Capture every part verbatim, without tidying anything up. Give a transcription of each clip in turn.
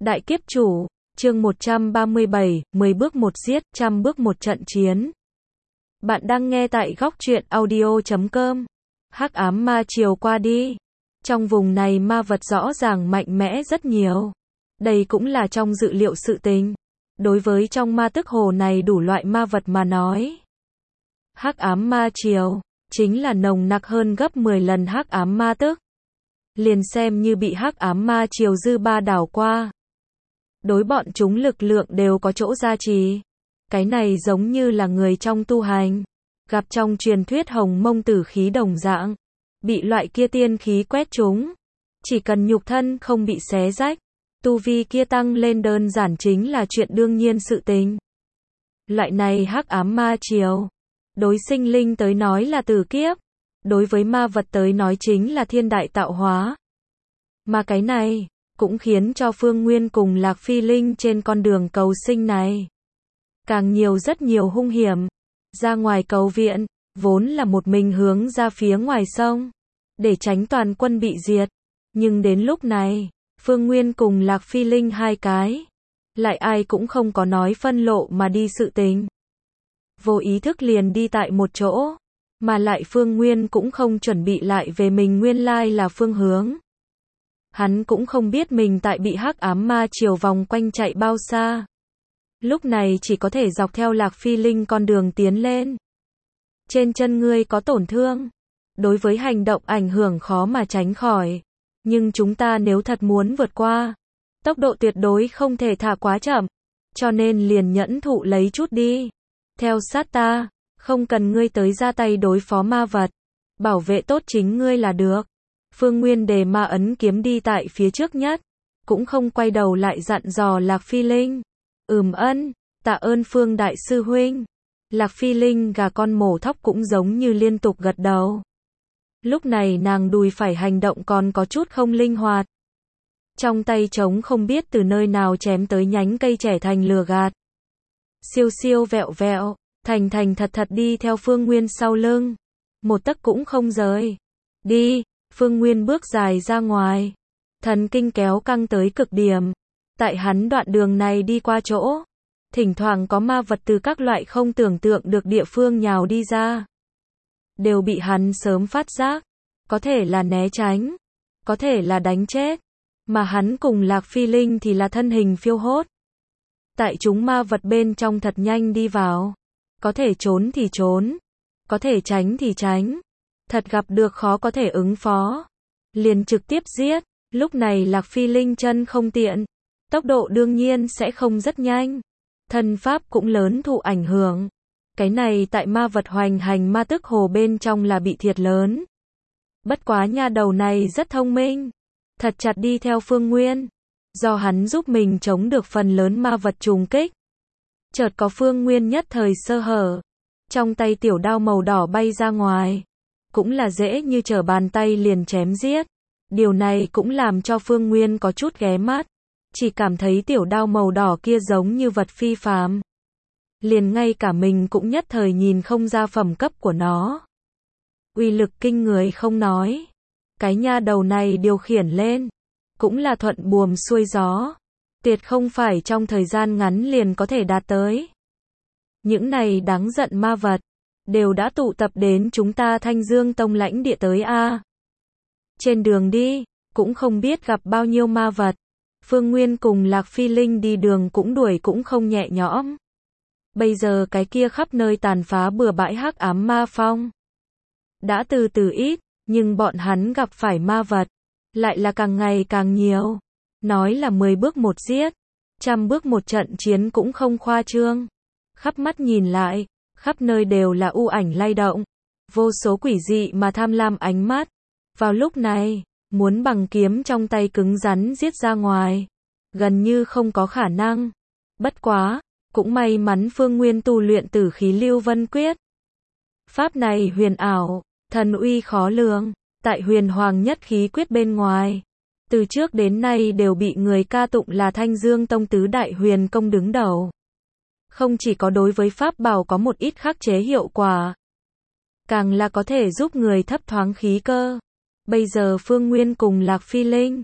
Đại kiếp chủ, chương một trăm ba mươi bảy, mười bước một giết, trăm bước một trận chiến. Bạn đang nghe tại góc truyện audio chấm com. Hắc ám ma chiều qua đi. Trong vùng này ma vật rõ ràng mạnh mẽ rất nhiều. Đây cũng là trong dự liệu sự tình. Đối với trong ma tức hồ này đủ loại ma vật mà nói. Hắc ám ma chiều, chính là nồng nặc hơn gấp mười lần hắc ám ma tức. Liền xem như bị hắc ám ma chiều dư ba đảo qua. Đối bọn chúng lực lượng đều có chỗ gia trì. Cái này giống như là người trong tu hành. Gặp trong truyền thuyết hồng mông tử khí đồng dạng. Bị loại kia tiên khí quét chúng. Chỉ cần nhục thân không bị xé rách. Tu vi kia tăng lên đơn giản chính là chuyện đương nhiên sự tình. Loại này hắc ám ma chiều. Đối sinh linh tới nói là tử kiếp. Đối với ma vật tới nói chính là thiên đại tạo hóa. Mà cái này cũng khiến cho Phương Nguyên cùng Lạc Phi Linh trên con đường cầu sinh này càng nhiều rất nhiều hung hiểm. Ra ngoài cầu viện, vốn là một mình hướng ra phía ngoài sông, để tránh toàn quân bị diệt. Nhưng đến lúc này, Phương Nguyên cùng Lạc Phi Linh hai cái, lại ai cũng không có nói phân lộ mà đi sự tình. Vô ý thức liền đi tại một chỗ, mà lại Phương Nguyên cũng không chuẩn bị lại về mình nguyên lai là phương hướng. Hắn cũng không biết mình tại bị hắc ám ma chiều vòng quanh chạy bao xa. Lúc này chỉ có thể dọc theo Lạc Phi Linh con đường tiến lên. Trên chân ngươi có tổn thương. Đối với hành động ảnh hưởng khó mà tránh khỏi. Nhưng chúng ta nếu thật muốn vượt qua, tốc độ tuyệt đối không thể thả quá chậm. Cho nên liền nhẫn thụ lấy chút đi. Theo sát ta, không cần ngươi tới ra tay đối phó ma vật. Bảo vệ tốt chính ngươi là được. Phương Nguyên đề ma ấn kiếm đi tại phía trước nhất, cũng không quay đầu lại dặn dò Lạc Phi Linh. Ừm ân, tạ ơn Phương đại sư huynh. Lạc Phi Linh gà con mổ thóc cũng giống như liên tục gật đầu. Lúc này nàng đùi phải hành động còn có chút không linh hoạt. Trong tay trống không biết từ nơi nào chém tới nhánh cây trẻ thành lừa gạt. Siêu siêu vẹo vẹo, thành thành thật thật đi theo Phương Nguyên sau lưng. Một tấc cũng không rời. Đi. Phương Nguyên bước dài ra ngoài. Thần kinh kéo căng tới cực điểm. Tại hắn đoạn đường này đi qua chỗ. Thỉnh thoảng có ma vật từ các loại không tưởng tượng được địa phương nhào đi ra. Đều bị hắn sớm phát giác. Có thể là né tránh. Có thể là đánh chết. Mà hắn cùng Lạc Phi Linh thì là thân hình phiêu hốt. Tại chúng ma vật bên trong thật nhanh đi vào. Có thể trốn thì trốn. Có thể tránh thì tránh. Thật gặp được khó có thể ứng phó. Liền trực tiếp giết. Lúc này Lạc Phi Linh chân không tiện. Tốc độ đương nhiên sẽ không rất nhanh. Thân pháp cũng lớn thụ ảnh hưởng. Cái này tại ma vật hoành hành ma tức hồ bên trong là bị thiệt lớn. Bất quá nha đầu này rất thông minh. Thật chặt đi theo Phương Nguyên. Do hắn giúp mình chống được phần lớn ma vật trùng kích. Chợt có Phương Nguyên nhất thời sơ hở. Trong tay tiểu đao màu đỏ bay ra ngoài. Cũng là dễ như trở bàn tay liền chém giết. Điều này cũng làm cho Phương Nguyên có chút ghé mắt. Chỉ cảm thấy tiểu đao màu đỏ kia giống như vật phi phàm. Liền ngay cả mình cũng nhất thời nhìn không ra phẩm cấp của nó. Uy lực kinh người không nói. Cái nha đầu này điều khiển lên. Cũng là thuận buồm xuôi gió. Tuyệt không phải trong thời gian ngắn liền có thể đạt tới. Những này đáng giận ma vật. Đều đã tụ tập đến chúng ta Thanh Dương Tông lãnh địa tới a. Trên đường đi, cũng không biết gặp bao nhiêu ma vật. Phương Nguyên cùng Lạc Phi Linh đi đường cũng đuổi cũng không nhẹ nhõm. Bây giờ cái kia khắp nơi tàn phá bừa bãi hắc ám ma phong. Đã từ từ ít, nhưng bọn hắn gặp phải ma vật. Lại là càng ngày càng nhiều. Nói là mười bước một giết. Trăm bước một trận chiến cũng không khoa trương. Khắp mắt nhìn lại. Khắp nơi đều là u ảnh lay động. Vô số quỷ dị mà tham lam ánh mắt. Vào lúc này, muốn bằng kiếm trong tay cứng rắn giết ra ngoài. Gần như không có khả năng. Bất quá, cũng may mắn Phương Nguyên tu luyện tử khí lưu vân quyết. Pháp này huyền ảo, thần uy khó lường. Tại huyền hoàng nhất khí quyết bên ngoài. Từ trước đến nay đều bị người ca tụng là Thanh Dương Tông tứ đại huyền công đứng đầu. Không chỉ có đối với pháp bảo có một ít khắc chế hiệu quả. Càng là có thể giúp người thấp thoáng khí cơ. Bây giờ Phương Nguyên cùng Lạc Phi Linh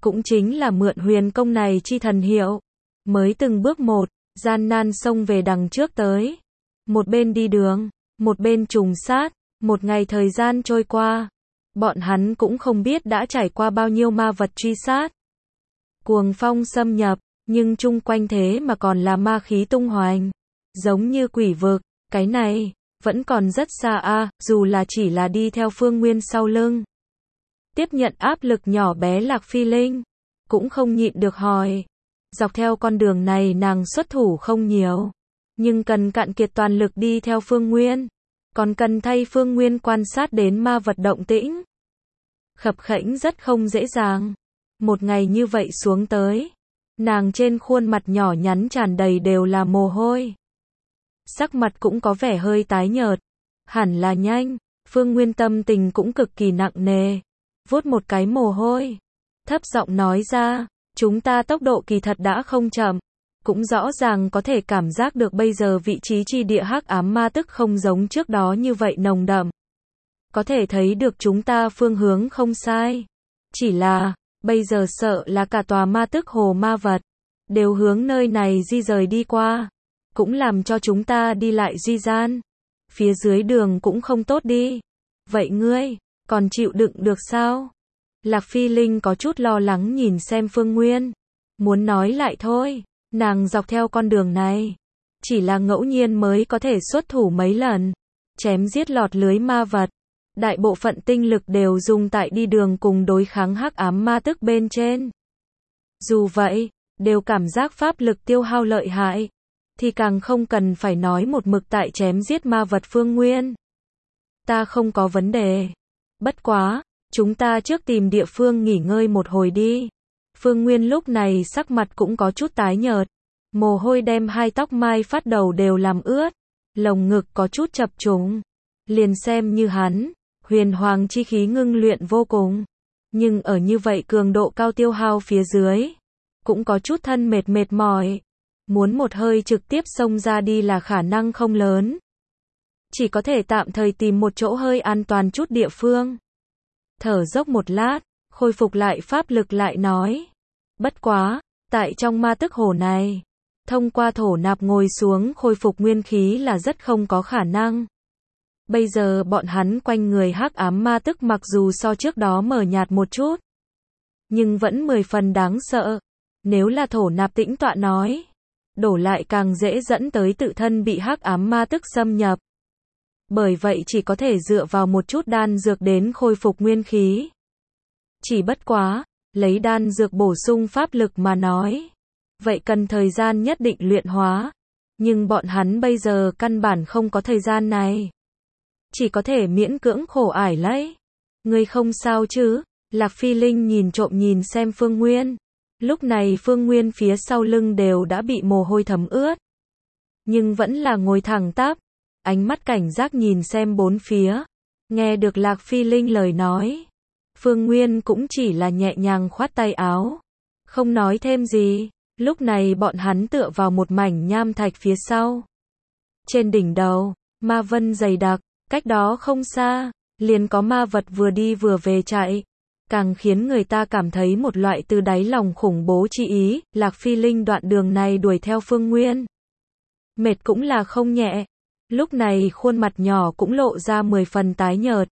cũng chính là mượn huyền công này chi thần hiệu, mới từng bước một, gian nan xông về đằng trước tới. Một bên đi đường, một bên trùng sát, một ngày thời gian trôi qua, bọn hắn cũng không biết đã trải qua bao nhiêu ma vật truy sát. Cuồng phong xâm nhập, nhưng chung quanh thế mà còn là ma khí tung hoành, giống như quỷ vực, cái này vẫn còn rất xa a, dù là chỉ là đi theo Phương Nguyên sau lưng. Tiếp nhận áp lực nhỏ bé Lạc Phi Linh, cũng không nhịn được hỏi. Dọc theo con đường này nàng xuất thủ không nhiều, nhưng cần cạn kiệt toàn lực đi theo Phương Nguyên, còn cần thay Phương Nguyên quan sát đến ma vật động tĩnh. Khập khẽnh rất không dễ dàng. Một ngày như vậy xuống tới, nàng trên khuôn mặt nhỏ nhắn tràn đầy đều là mồ hôi. Sắc mặt cũng có vẻ hơi tái nhợt, hẳn là nhanh. Phương Nguyên tâm tình cũng cực kỳ nặng nề, vuốt một cái mồ hôi, thấp giọng nói ra, chúng ta tốc độ kỳ thật đã không chậm, cũng rõ ràng có thể cảm giác được bây giờ vị trí chi địa hắc ám ma tức không giống trước đó như vậy nồng đậm. Có thể thấy được chúng ta phương hướng không sai, chỉ là, bây giờ sợ là cả tòa ma tức hồ ma vật, đều hướng nơi này di rời đi qua, cũng làm cho chúng ta đi lại duy gian. Phía dưới đường cũng không tốt đi. Vậy ngươi, còn chịu đựng được sao? Lạc Phi Linh có chút lo lắng nhìn xem Phương Nguyên. Muốn nói lại thôi, nàng dọc theo con đường này, chỉ là ngẫu nhiên mới có thể xuất thủ mấy lần, chém giết lọt lưới ma vật. Đại bộ phận tinh lực đều dùng tại đi đường cùng đối kháng hắc ám ma tức bên trên. Dù vậy, đều cảm giác pháp lực tiêu hao lợi hại, thì càng không cần phải nói một mực tại chém giết ma vật Phương Nguyên. Ta không có vấn đề. Bất quá, chúng ta trước tìm địa phương nghỉ ngơi một hồi đi. Phương Nguyên lúc này sắc mặt cũng có chút tái nhợt, mồ hôi đem hai tóc mai phát đầu đều làm ướt, lồng ngực có chút chập trùng. Liền xem như hắn, huyền hoàng chi khí ngưng luyện vô cùng, nhưng ở như vậy cường độ cao tiêu hao phía dưới, cũng có chút thân mệt mệt mỏi. Muốn một hơi trực tiếp xông ra đi là khả năng không lớn. Chỉ có thể tạm thời tìm một chỗ hơi an toàn chút địa phương. Thở dốc một lát, khôi phục lại pháp lực lại nói. Bất quá, tại trong ma tức hồ này, thông qua thổ nạp ngồi xuống khôi phục nguyên khí là rất không có khả năng. Bây giờ bọn hắn quanh người hắc ám ma tức mặc dù so trước đó mờ nhạt một chút, nhưng vẫn mười phần đáng sợ. Nếu là thổ nạp tĩnh tọa nói, đổ lại càng dễ dẫn tới tự thân bị hắc ám ma tức xâm nhập. Bởi vậy chỉ có thể dựa vào một chút đan dược đến khôi phục nguyên khí. Chỉ bất quá, lấy đan dược bổ sung pháp lực mà nói, vậy cần thời gian nhất định luyện hóa, nhưng bọn hắn bây giờ căn bản không có thời gian này. Chỉ có thể miễn cưỡng khổ ải lấy. Ngươi không sao chứ? Lạc Phi Linh nhìn trộm nhìn xem Phương Nguyên. Lúc này Phương Nguyên phía sau lưng đều đã bị mồ hôi thấm ướt, nhưng vẫn là ngồi thẳng tắp, ánh mắt cảnh giác nhìn xem bốn phía. Nghe được Lạc Phi Linh lời nói, Phương Nguyên cũng chỉ là nhẹ nhàng khoát tay áo, không nói thêm gì. Lúc này bọn hắn tựa vào một mảnh nham thạch phía sau. Trên đỉnh đầu, ma vân dày đặc, cách đó không xa, liền có ma vật vừa đi vừa về chạy. Càng khiến người ta cảm thấy một loại từ đáy lòng khủng bố chi ý. Lạc Phi Linh đoạn đường này đuổi theo Phương Nguyên, mệt cũng là không nhẹ. Lúc này khuôn mặt nhỏ cũng lộ ra mười phần tái nhợt.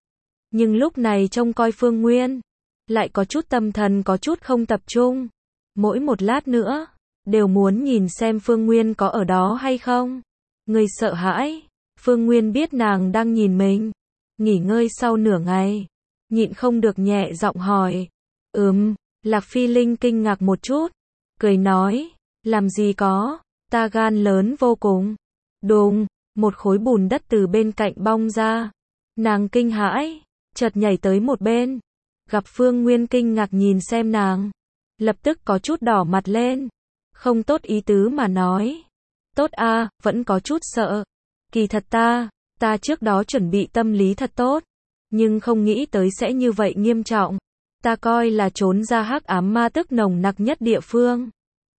Nhưng lúc này trông coi Phương Nguyên, lại có chút tâm thần có chút không tập trung. Mỗi một lát nữa, đều muốn nhìn xem Phương Nguyên có ở đó hay không. Người sợ hãi, Phương Nguyên biết nàng đang nhìn mình. Nghỉ ngơi sau nửa ngày, nhịn không được nhẹ giọng hỏi. Ừm, Lạc Phi Linh kinh ngạc một chút, cười nói, làm gì có, ta gan lớn vô cùng. Đùng, một khối bùn đất từ bên cạnh bong ra. Nàng kinh hãi, chợt nhảy tới một bên, gặp Phương Nguyên kinh ngạc nhìn xem nàng, lập tức có chút đỏ mặt lên, không tốt ý tứ mà nói. Tốt a, vẫn có chút sợ. Kỳ thật ta, ta trước đó chuẩn bị tâm lý thật tốt, nhưng không nghĩ tới sẽ như vậy nghiêm trọng. Ta coi là trốn ra hắc ám ma tức nồng nặc nhất địa phương,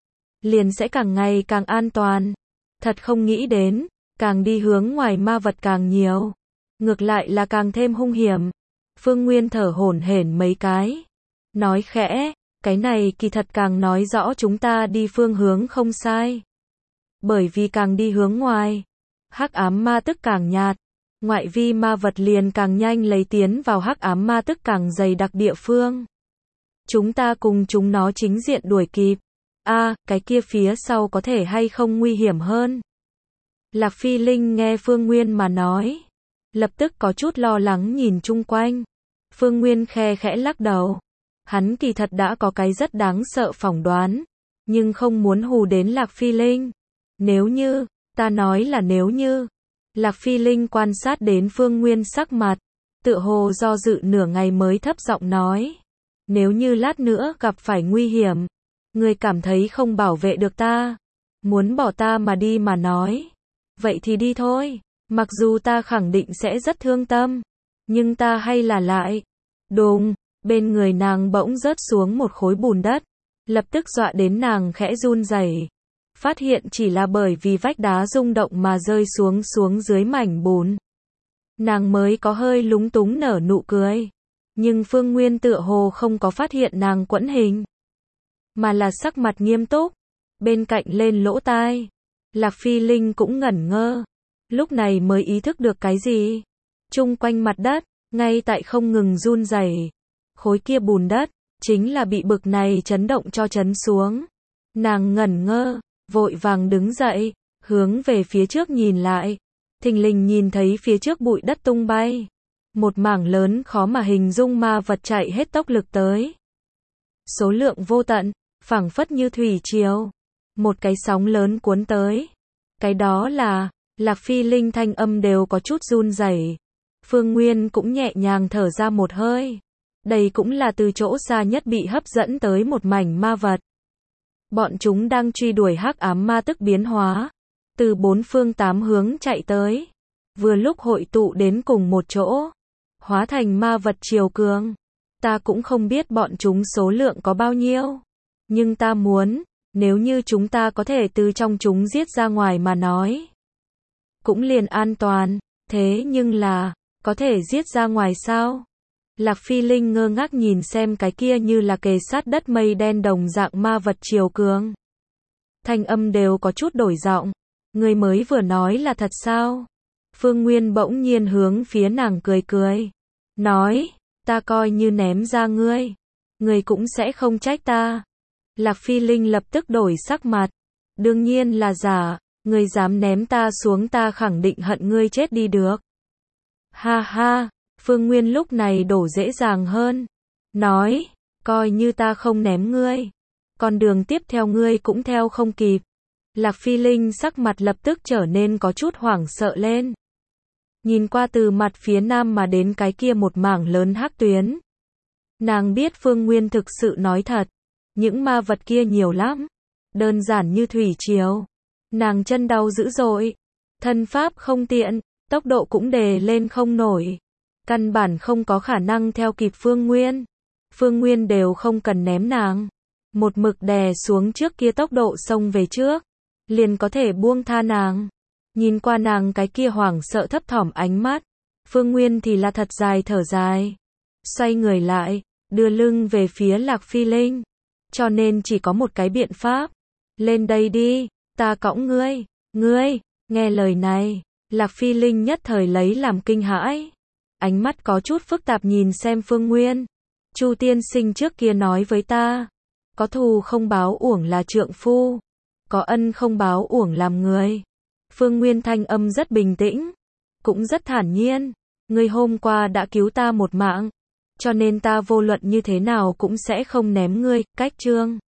liền sẽ càng ngày càng an toàn. Thật không nghĩ đến, càng đi hướng ngoài ma vật càng nhiều, ngược lại là càng thêm hung hiểm. Phương Nguyên thở hổn hển mấy cái, nói khẽ, Cái này kỳ thật càng nói rõ chúng ta đi phương hướng không sai. Bởi vì càng đi hướng ngoài, hắc ám ma tức càng nhạt, ngoại vi ma vật liền càng nhanh lấy tiến vào hắc ám ma tức càng dày đặc địa phương. Chúng ta cùng chúng nó chính diện đuổi kịp. A, à, cái kia phía sau có thể hay không nguy hiểm hơn? Lạc Phi Linh nghe Phương Nguyên mà nói, lập tức có chút lo lắng nhìn chung quanh. Phương Nguyên khe khẽ lắc đầu. Hắn kỳ thật đã có cái rất đáng sợ phỏng đoán, nhưng không muốn hù đến Lạc Phi Linh. Nếu như, ta nói là nếu như. Lạc Phi Linh quan sát đến Phương Nguyên sắc mặt, tựa hồ do dự nửa ngày mới thấp giọng nói. Nếu như lát nữa gặp phải nguy hiểm, ngươi cảm thấy không bảo vệ được ta, muốn bỏ ta mà đi mà nói. Vậy thì đi thôi, mặc dù ta khẳng định sẽ rất thương tâm, nhưng ta hay là lại. Đùng, bên người nàng bỗng rớt xuống một khối bùn đất, lập tức dọa đến nàng khẽ run rẩy. Phát hiện chỉ là bởi vì vách đá rung động mà rơi xuống xuống dưới mảnh bùn. Nàng mới có hơi lúng túng nở nụ cười. Nhưng Phương Nguyên tựa hồ không có phát hiện nàng quẫn hình, mà là sắc mặt nghiêm túc, bên cạnh lên lỗ tai. Lạc Phi Linh cũng ngẩn ngơ, lúc này mới ý thức được cái gì. Chung quanh mặt đất, ngay tại không ngừng run rẩy. Khối kia bùn đất, chính là bị bực này chấn động cho chấn xuống. Nàng ngẩn ngơ, vội vàng đứng dậy, hướng về phía trước nhìn lại. Thình lình nhìn thấy phía trước bụi đất tung bay. Một mảng lớn khó mà hình dung ma vật chạy hết tốc lực tới. Số lượng vô tận, phảng phất như thủy triều. Một cái sóng lớn cuốn tới. Cái đó là, Lạc Phi Linh thanh âm đều có chút run rẩy. Phương Nguyên cũng nhẹ nhàng thở ra một hơi. Đây cũng là từ chỗ xa nhất bị hấp dẫn tới một mảnh ma vật. Bọn chúng đang truy đuổi hắc ám ma tức biến hóa. Từ bốn phương tám hướng chạy tới. Vừa lúc hội tụ đến cùng một chỗ. Hóa thành ma vật triều cường. Ta cũng không biết bọn chúng số lượng có bao nhiêu. Nhưng ta muốn, nếu như chúng ta có thể từ trong chúng giết ra ngoài mà nói. Cũng liền an toàn, thế nhưng là, có thể giết ra ngoài sao? Lạc Phi Linh ngơ ngác nhìn xem cái kia như là kề sát đất mây đen đồng dạng ma vật triều cường. Thanh âm đều có chút đổi giọng. Người mới vừa nói là thật sao? Phương Nguyên bỗng nhiên hướng phía nàng cười cười. Nói, ta coi như ném ra ngươi. Ngươi cũng sẽ không trách ta. Lạc Phi Linh lập tức đổi sắc mặt. Đương nhiên là giả, ngươi dám ném ta xuống ta khẳng định hận ngươi chết đi được. Ha ha, Phương Nguyên lúc này đổ dễ dàng hơn. Nói, coi như ta không ném ngươi. Con đường tiếp theo ngươi cũng theo không kịp. Lạc Phi Linh sắc mặt lập tức trở nên có chút hoảng sợ lên. Nhìn qua từ mặt phía nam mà đến cái kia một mảng lớn hắc tuyến. Nàng biết Phương Nguyên thực sự nói thật. Những ma vật kia nhiều lắm. Đơn giản như thủy triều. Nàng chân đau dữ dội. Thân pháp không tiện. Tốc độ cũng đề lên không nổi. Căn bản không có khả năng theo kịp Phương Nguyên. Phương Nguyên đều không cần ném nàng. Một mực đè xuống trước kia tốc độ xông về trước. Liền có thể buông tha nàng. Nhìn qua nàng cái kia hoảng sợ thấp thỏm ánh mắt. Phương Nguyên thì là thật dài thở dài. Xoay người lại, đưa lưng về phía Lạc Phi Linh. Cho nên chỉ có một cái biện pháp. Lên đây đi, ta cõng ngươi. Ngươi, nghe lời này. Lạc Phi Linh nhất thời lấy làm kinh hãi. Ánh mắt có chút phức tạp nhìn xem Phương Nguyên. Chu tiên sinh trước kia nói với ta. Có thù không báo uổng là trượng phu. Có ân không báo uổng làm người. Phương Nguyên thanh âm rất bình tĩnh. Cũng rất thản nhiên. Ngươi hôm qua đã cứu ta một mạng. Cho nên ta vô luận như thế nào cũng sẽ không ném ngươi. Cách chương